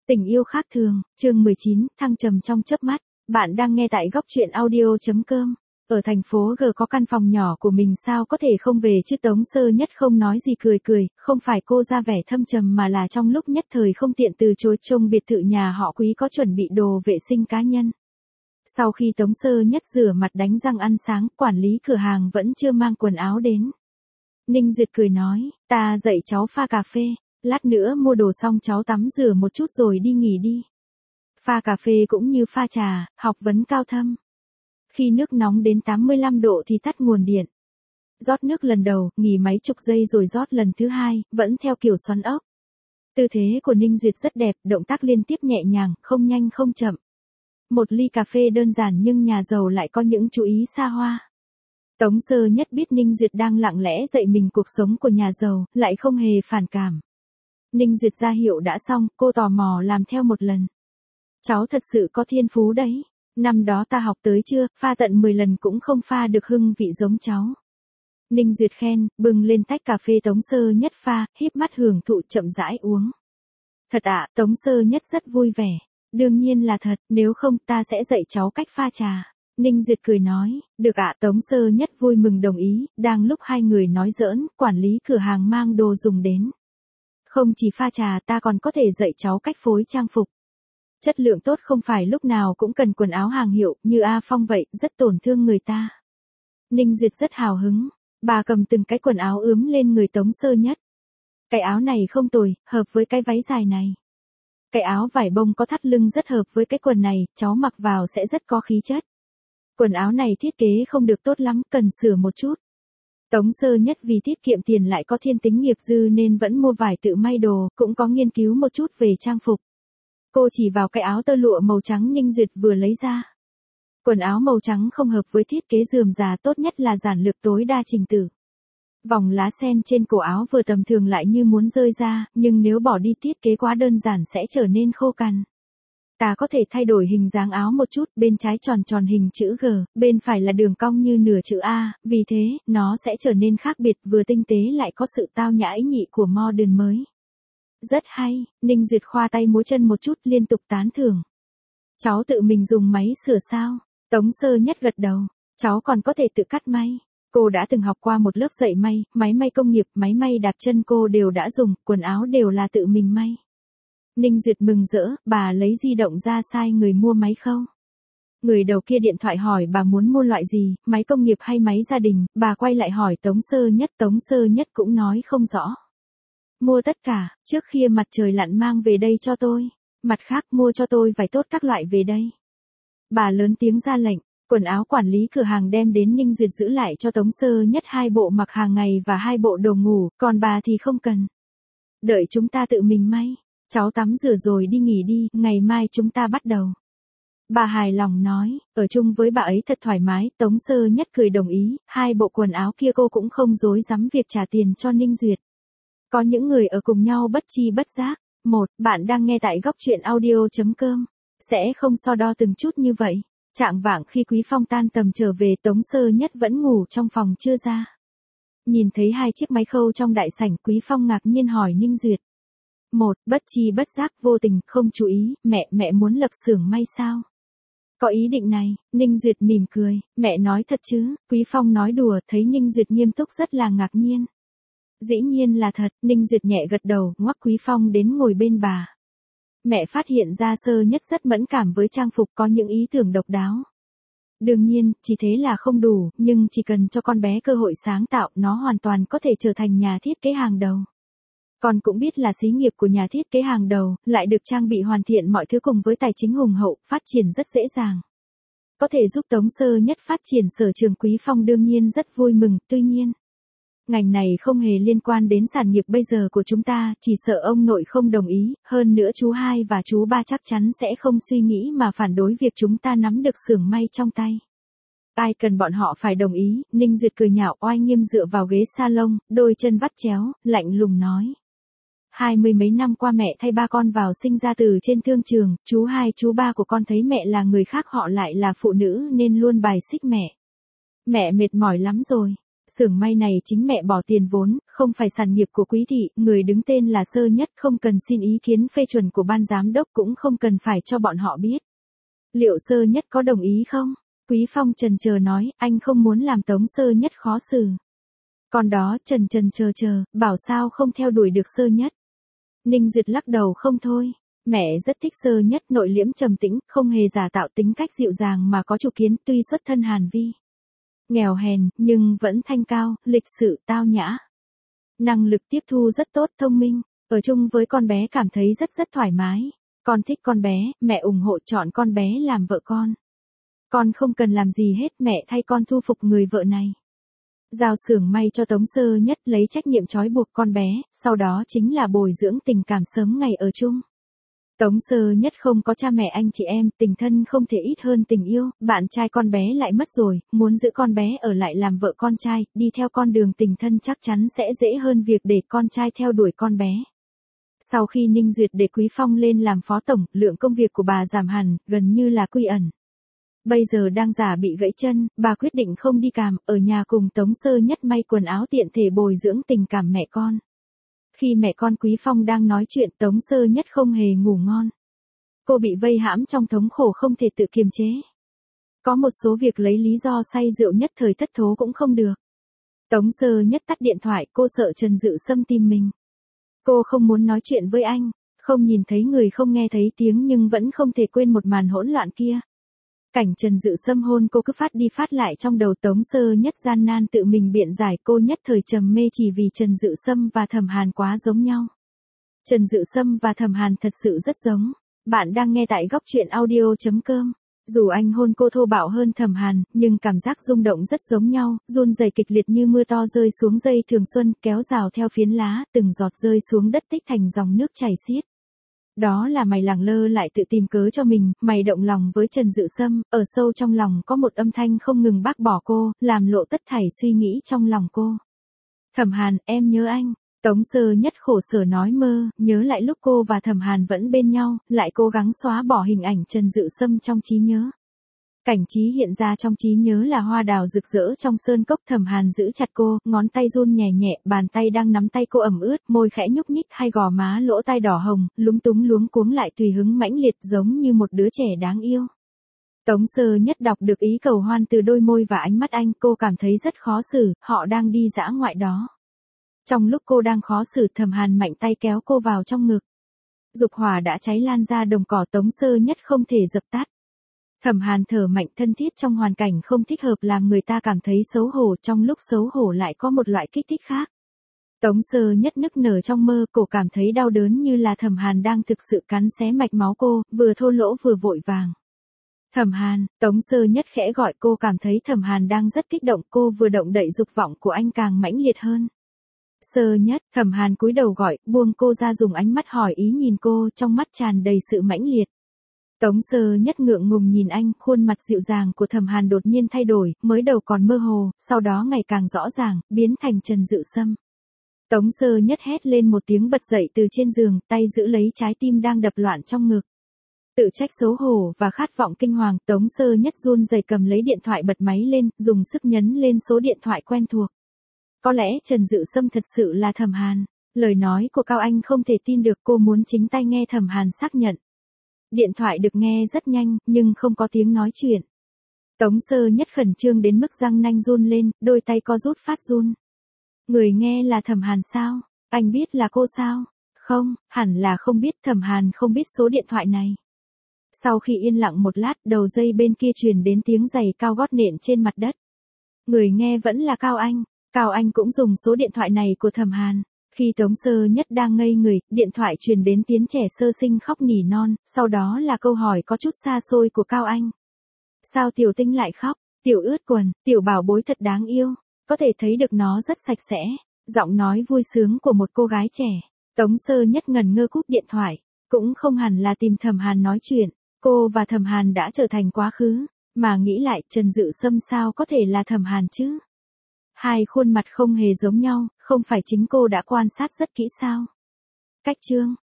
Tình yêu khác thường, chương 19, thăng trầm trong chớp mắt. Bạn đang nghe tại góc truyện audio.com. Ở thành phố G có căn phòng nhỏ của mình sao có thể không về chứ. Tống Sơ Nhất không nói gì cười cười, không phải cô ra vẻ thâm trầm mà là trong lúc nhất thời không tiện từ chối. Trông biệt thự nhà họ Quý có chuẩn bị đồ vệ sinh cá nhân. Sau khi Tống Sơ Nhất rửa mặt đánh răng ăn sáng, quản lý cửa hàng vẫn chưa mang quần áo đến. Ninh Duyệt cười nói, ta dạy cháu pha cà phê. Lát nữa mua đồ xong cháu tắm rửa một chút rồi đi nghỉ đi. Pha cà phê cũng như pha trà, học vấn cao thâm. Khi nước nóng đến 85 độ thì tắt nguồn điện. Rót nước lần đầu, nghỉ mấy chục giây rồi rót lần thứ hai, vẫn theo kiểu xoắn ốc. Tư thế của Ninh Duyệt rất đẹp, động tác liên tiếp nhẹ nhàng, không nhanh không chậm. Một ly cà phê đơn giản nhưng nhà giàu lại có những chú ý xa hoa. Tống Sơ Nhất biết Ninh Duyệt đang lặng lẽ dạy mình cuộc sống của nhà giàu, lại không hề phản cảm. Ninh Duyệt ra hiệu đã xong, cô tò mò làm theo một lần. Cháu thật sự có thiên phú đấy. Năm đó ta học tới chưa, pha tận 10 lần cũng không pha được hương vị giống cháu. Ninh Duyệt khen, bưng lên tách cà phê Tống Sơ Nhất pha, híp mắt hưởng thụ chậm rãi uống. Thật ạ, Tống Sơ Nhất rất vui vẻ. Đương nhiên là thật, nếu không ta sẽ dạy cháu cách pha trà. Ninh Duyệt cười nói, được ạ. Tống Sơ Nhất vui mừng đồng ý, đang lúc hai người nói giỡn, quản lý cửa hàng mang đồ dùng đến. Không chỉ pha trà ta còn có thể dạy cháu cách phối trang phục. Chất lượng tốt không phải lúc nào cũng cần quần áo hàng hiệu, như A Phong vậy, rất tổn thương người ta. Ninh Duyệt rất hào hứng, bà cầm từng cái quần áo ướm lên người Tống Sơ Nhất. Cái áo này không tồi, hợp với cái váy dài này. Cái áo vải bông có thắt lưng rất hợp với cái quần này, cháu mặc vào sẽ rất có khí chất. Quần áo này thiết kế không được tốt lắm, cần sửa một chút. Tống Sơ Nhất vì tiết kiệm tiền lại có thiên tính nghiệp dư nên vẫn mua vải tự may đồ, cũng có nghiên cứu một chút về trang phục. Cô chỉ vào cái áo tơ lụa màu trắng Ninh Duyệt vừa lấy ra. Quần áo màu trắng không hợp với thiết kế rườm rà, tốt nhất là giản lược tối đa trình tự. Vòng lá sen trên cổ áo vừa tầm thường lại như muốn rơi ra, nhưng nếu bỏ đi thiết kế quá đơn giản sẽ trở nên khô cằn. Ta có thể thay đổi hình dáng áo một chút, bên trái tròn tròn hình chữ G, bên phải là đường cong như nửa chữ A, vì thế, nó sẽ trở nên khác biệt, vừa tinh tế lại có sự tao nhã ý nhị của modern mới. Rất hay, Ninh Duyệt khoa tay múa chân một chút liên tục tán thưởng. Cháu tự mình dùng máy sửa sao? Tống Sơ Nhất gật đầu, cháu còn có thể tự cắt may. Cô đã từng học qua một lớp dạy may, máy may công nghiệp, máy may đạp chân cô đều đã dùng, quần áo đều là tự mình may. Ninh Duyệt mừng rỡ, bà lấy di động ra sai người mua máy không? Người đầu kia điện thoại hỏi bà muốn mua loại gì, máy công nghiệp hay máy gia đình, bà quay lại hỏi Tống Sơ Nhất cũng nói không rõ. Mua tất cả, trước khi mặt trời lặn mang về đây cho tôi, mặt khác mua cho tôi vải tốt các loại về đây. Bà lớn tiếng ra lệnh, quần áo quản lý cửa hàng đem đến Ninh Duyệt giữ lại cho Tống Sơ Nhất 2 bộ mặc hàng ngày và 2 bộ đồ ngủ, còn bà thì không cần. Đợi chúng ta tự mình may. Cháu tắm rửa rồi đi nghỉ đi, ngày mai chúng ta bắt đầu. Bà hài lòng nói, ở chung với bà ấy thật thoải mái. Tống Sơ Nhất cười đồng ý, 2 bộ quần áo kia cô cũng không dối dám việc trả tiền cho Ninh Duyệt. Có những người ở cùng nhau bất chi bất giác. Bạn đang nghe tại góc truyện audio.com. Sẽ không so đo từng chút như vậy. Chạng vạng khi Quý Phong tan tầm trở về, Tống Sơ Nhất vẫn ngủ trong phòng chưa ra. Nhìn thấy 2 chiếc máy khâu trong đại sảnh, Quý Phong ngạc nhiên hỏi Ninh Duyệt. Bất chi bất giác vô tình, không chú ý, mẹ muốn lập xưởng may sao? Có ý định này, Ninh Duyệt mỉm cười, mẹ nói thật chứ? Quý Phong nói đùa, thấy Ninh Duyệt nghiêm túc rất là ngạc nhiên. Dĩ nhiên là thật, Ninh Duyệt nhẹ gật đầu, ngoắc Quý Phong đến ngồi bên bà. Mẹ phát hiện ra Sơ Nhất rất mẫn cảm với trang phục, có những ý tưởng độc đáo. Đương nhiên, chỉ thế là không đủ, nhưng chỉ cần cho con bé cơ hội sáng tạo, nó hoàn toàn có thể trở thành nhà thiết kế hàng đầu. Con cũng biết là xí nghiệp của nhà thiết kế hàng đầu, lại được trang bị hoàn thiện mọi thứ cùng với tài chính hùng hậu, phát triển rất dễ dàng. Có thể giúp Tống Sơ Nhất phát triển sở trường. Quý Phong đương nhiên rất vui mừng, tuy nhiên. Ngành này không hề liên quan đến sản nghiệp bây giờ của chúng ta, chỉ sợ ông nội không đồng ý, hơn nữa chú 2 và chú 3 chắc chắn sẽ không suy nghĩ mà phản đối việc chúng ta nắm được xưởng may trong tay. Ai cần bọn họ phải đồng ý? Ninh Duyệt cười nhạo oai nghiêm dựa vào ghế salon, đôi chân vắt chéo, lạnh lùng nói. 20 mấy năm qua mẹ thay 3 con vào sinh ra từ trên thương trường, chú 2 chú 3 của con thấy mẹ là người khác họ lại là phụ nữ nên luôn bài xích mẹ. Mẹ mệt mỏi lắm rồi. Xưởng may này chính mẹ bỏ tiền vốn, không phải sản nghiệp của Quý thị, người đứng tên là Sơ Nhất, không cần xin ý kiến phê chuẩn của ban giám đốc, cũng không cần phải cho bọn họ biết. Liệu Sơ Nhất có đồng ý không? Quý Phong chần chờ nói, anh không muốn làm Tống Sơ Nhất khó xử. Còn đó chần chờ, bảo sao không theo đuổi được Sơ Nhất. Ninh Duyệt lắc đầu, không thôi. Mẹ rất thích Sơ Nhất, nội liễm trầm tĩnh, không hề giả tạo, tính cách dịu dàng mà có chủ kiến, tuy xuất thân Hàn Vi. Nghèo hèn, nhưng vẫn thanh cao, lịch sự, tao nhã. Năng lực tiếp thu rất tốt, thông minh. Ở chung với con bé cảm thấy rất thoải mái. Con thích con bé, mẹ ủng hộ chọn con bé làm vợ con. Con không cần làm gì hết, mẹ thay con thu phục người vợ này. Giao xưởng may cho Tống Sơ Nhất, lấy trách nhiệm trói buộc con bé, sau đó chính là bồi dưỡng tình cảm sớm ngày ở chung. Tống Sơ Nhất không có cha mẹ anh chị em, tình thân không thể ít hơn tình yêu, bạn trai con bé lại mất rồi, muốn giữ con bé ở lại làm vợ con trai, đi theo con đường tình thân chắc chắn sẽ dễ hơn việc để con trai theo đuổi con bé. Sau khi Ninh Duyệt để Quý Phong lên làm phó tổng, lượng công việc của bà giảm hẳn, gần như là quy ẩn. Bây giờ đang giả bị gãy chân, bà quyết định không đi càm, ở nhà cùng Tống Sơ Nhất may quần áo tiện thể bồi dưỡng tình cảm mẹ con. Khi mẹ con Quý Phong đang nói chuyện, Tống Sơ Nhất không hề ngủ ngon. Cô bị vây hãm trong thống khổ không thể tự kiềm chế. Có một số việc lấy lý do say rượu nhất thời thất thố cũng không được. Tống Sơ Nhất tắt điện thoại, cô sợ Trần Dự Sâm tìm mình. Cô không muốn nói chuyện với anh, không nhìn thấy người không nghe thấy tiếng nhưng vẫn không thể quên một màn hỗn loạn kia. Cảnh Trần Dự Sâm hôn cô cứ phát đi phát lại trong đầu. Tống Sơ Nhất gian nan tự mình biện giải, cô nhất thời trầm mê chỉ vì Trần Dự Sâm và Thẩm Hàn quá giống nhau. Trần Dự Sâm và Thẩm Hàn thật sự rất giống. Bạn đang nghe tại góc truyện audio.com. Dù anh hôn cô thô bạo hơn Thẩm Hàn, nhưng cảm giác rung động rất giống nhau, run rẩy kịch liệt như mưa to rơi xuống dây thường xuân, kéo rào theo phiến lá, từng giọt rơi xuống đất tích thành dòng nước chảy xiết. Đó là mày lẳng lơ lại tự tìm cớ cho mình, mày động lòng với Trần Dự Sâm, ở sâu trong lòng có một âm thanh không ngừng bác bỏ cô, làm lộ tất thảy suy nghĩ trong lòng cô. Thẩm Hàn, em nhớ anh. Tống Sơ Nhất khổ sở nói, mơ, nhớ lại lúc cô và Thẩm Hàn vẫn bên nhau, lại cố gắng xóa bỏ hình ảnh Trần Dự Sâm trong trí nhớ. Cảnh trí hiện ra trong trí nhớ là hoa đào rực rỡ trong sơn cốc. Thẩm Hàn giữ chặt cô, ngón tay run nhẹ nhẹ, bàn tay đang nắm tay cô ẩm ướt, môi khẽ nhúc nhích, hai gò má lỗ tai đỏ hồng, lúng túng luống cuống lại tùy hứng mãnh liệt giống như một đứa trẻ đáng yêu. Tống Sơ Nhất đọc được ý cầu hoan từ đôi môi và ánh mắt anh, cô cảm thấy rất khó xử, họ đang đi dã ngoại đó. Trong lúc cô đang khó xử, Thẩm Hàn mạnh tay kéo cô vào trong ngực. Dục hỏa đã cháy lan ra đồng cỏ, Tống Sơ Nhất không thể dập tắt. Thẩm Hàn thở mạnh thân thiết trong hoàn cảnh không thích hợp làm người ta cảm thấy xấu hổ, trong lúc xấu hổ lại có một loại kích thích khác. Tống Sơ Nhất nức nở trong mơ, cô cảm thấy đau đớn như là Thẩm Hàn đang thực sự cắn xé mạch máu cô, vừa thô lỗ vừa vội vàng. Thẩm Hàn, Tống Sơ Nhất khẽ gọi, cô cảm thấy Thẩm Hàn đang rất kích động, cô vừa động đậy dục vọng của anh càng mãnh liệt hơn. Sơ Nhất, Thẩm Hàn cúi đầu gọi, buông cô ra, dùng ánh mắt hỏi ý nhìn cô, trong mắt tràn đầy sự mãnh liệt. Tống Sơ Nhất ngượng ngùng nhìn anh, khuôn mặt dịu dàng của Thẩm Hàn đột nhiên thay đổi, mới đầu còn mơ hồ, sau đó ngày càng rõ ràng, biến thành Trần Dự Sâm. Tống Sơ Nhất hét lên một tiếng, bật dậy từ trên giường, tay giữ lấy trái tim đang đập loạn trong ngực. Tự trách xấu hổ và khát vọng kinh hoàng, Tống Sơ Nhất run rẩy cầm lấy điện thoại bật máy lên, dùng sức nhấn lên số điện thoại quen thuộc. Có lẽ Trần Dự Sâm thật sự là Thẩm Hàn. Lời nói của Cao Anh không thể tin được, cô muốn chính tay nghe Thẩm Hàn xác nhận. Điện thoại được nghe rất nhanh, nhưng không có tiếng nói chuyện. Tống Sơ Nhất khẩn trương đến mức răng nanh run lên, đôi tay co rút phát run. Người nghe là Thẩm Hàn sao? Anh biết là cô sao? Không, hẳn là không biết, Thẩm Hàn không biết số điện thoại này. Sau khi yên lặng một lát, đầu dây bên kia truyền đến tiếng giày cao gót nện trên mặt đất. Người nghe vẫn là Cao Anh. Cao Anh cũng dùng số điện thoại này của Thẩm Hàn. Khi Tống Sơ Nhất đang ngây người, điện thoại truyền đến tiếng trẻ sơ sinh khóc nỉ non, sau đó là câu hỏi có chút xa xôi của Cao Anh. Sao Tiểu Tinh lại khóc? Tiểu ướt quần, Tiểu bảo bối thật đáng yêu, có thể thấy được nó rất sạch sẽ. Giọng nói vui sướng của một cô gái trẻ. Tống Sơ Nhất ngần ngơ cúp điện thoại, cũng không hẳn là tìm Thẩm Hàn nói chuyện, cô và Thẩm Hàn đã trở thành quá khứ, mà nghĩ lại Trần Dự Sâm sao có thể là Thẩm Hàn chứ? Hai khuôn mặt không hề giống nhau, không phải chính cô đã quan sát rất kỹ sao? Cách chương